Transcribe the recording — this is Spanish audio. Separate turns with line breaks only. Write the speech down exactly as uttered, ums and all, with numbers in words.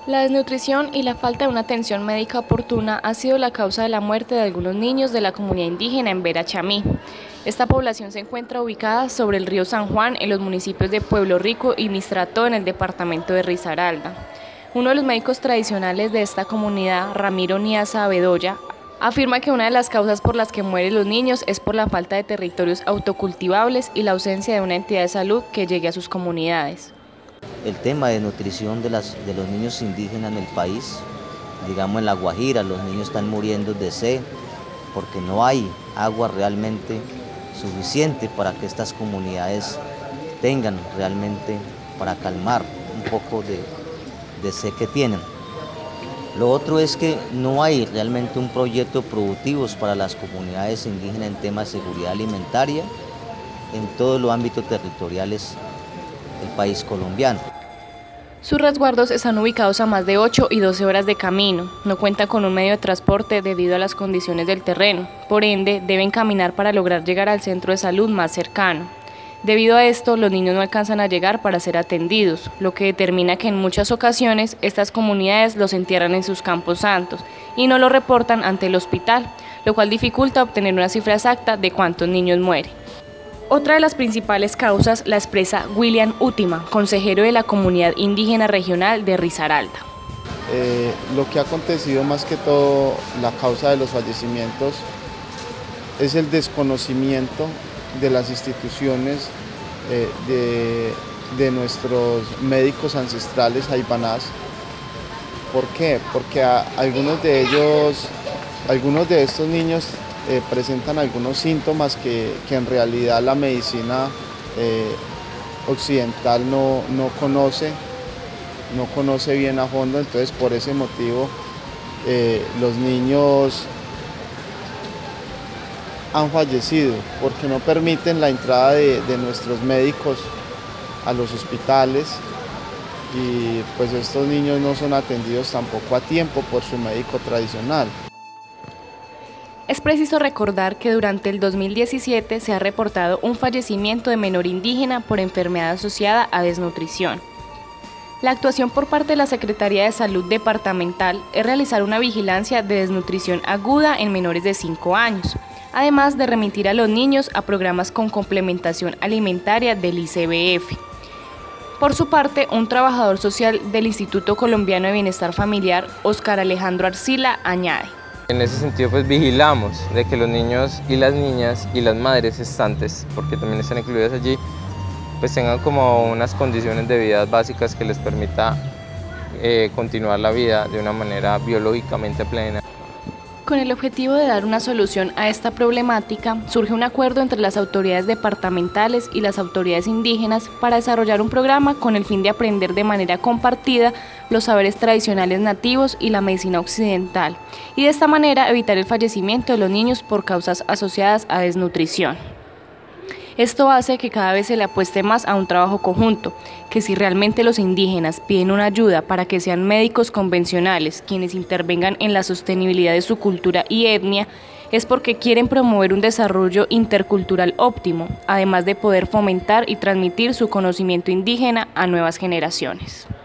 La desnutrición y la falta de una atención médica oportuna ha sido la causa de la muerte de algunos niños de la comunidad indígena en Vera Chamí. Esta población se encuentra ubicada sobre el río San Juan en los municipios de Pueblo Rico y Mistrató en el departamento de Risaralda. Uno de los médicos tradicionales de esta comunidad, Ramiro Niaza Bedoya, afirma que una de las causas por las que mueren los niños es por la falta de territorios autocultivables y la ausencia de una entidad de salud que llegue a sus comunidades.
El tema de nutrición de, las, de los niños indígenas en el país, digamos en La Guajira, los niños están muriendo de sed porque no hay agua realmente suficiente para que estas comunidades tengan realmente para calmar un poco de, de sed que tienen. Lo otro es que no hay realmente un proyecto productivo para las comunidades indígenas en temas de seguridad alimentaria en todos los ámbitos territoriales del país colombiano.
Sus resguardos están ubicados a más de ocho y doce horas de camino, no cuentan con un medio de transporte debido a las condiciones del terreno, por ende deben caminar para lograr llegar al centro de salud más cercano. Debido a esto, los niños no alcanzan a llegar para ser atendidos, lo que determina que en muchas ocasiones estas comunidades los entierran en sus campos santos y no lo reportan ante el hospital, lo cual dificulta obtener una cifra exacta de cuántos niños mueren. Otra de las principales causas la expresa William Útima, consejero de la comunidad indígena regional de Risaralda.
Eh, lo que ha acontecido más que todo, la causa de los fallecimientos, es el desconocimiento de las instituciones eh, de, de nuestros médicos ancestrales aypanás. ¿Por qué? Porque a, algunos de ellos, algunos de estos niños Eh, presentan algunos síntomas que, que en realidad la medicina eh, occidental no, no conoce, no conoce bien a fondo, entonces por ese motivo eh, los niños han fallecido porque no permiten la entrada de, de nuestros médicos a los hospitales y pues estos niños no son atendidos tampoco a tiempo por su médico tradicional.
Es preciso recordar que durante el dos mil diecisiete se ha reportado un fallecimiento de menor indígena por enfermedad asociada a desnutrición. La actuación por parte de la Secretaría de Salud Departamental es realizar una vigilancia de desnutrición aguda en menores de cinco años, además de remitir a los niños a programas con complementación alimentaria del I C B F. Por su parte, un trabajador social del Instituto Colombiano de Bienestar Familiar, Óscar Alejandro Arcila, añade:
En ese sentido, pues vigilamos de que los niños y las niñas y las madres gestantes, porque también están incluidas allí, pues tengan como unas condiciones de vida básicas que les permita eh, continuar la vida de una manera biológicamente plena.
Con el objetivo de dar una solución a esta problemática, surge un acuerdo entre las autoridades departamentales y las autoridades indígenas para desarrollar un programa con el fin de aprender de manera compartida los saberes tradicionales nativos y la medicina occidental, y de esta manera evitar el fallecimiento de los niños por causas asociadas a desnutrición. Esto hace que cada vez se le apueste más a un trabajo conjunto, que si realmente los indígenas piden una ayuda para que sean médicos convencionales quienes intervengan en la sostenibilidad de su cultura y etnia, es porque quieren promover un desarrollo intercultural óptimo, además de poder fomentar y transmitir su conocimiento indígena a nuevas generaciones.